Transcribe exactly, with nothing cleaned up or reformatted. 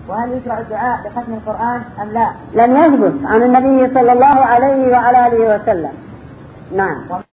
وهل يشرع الدعاء بختم القرآن أم لا؟ لم يثبت عن النبي صلى الله عليه وعلى آله وسلم. نعم.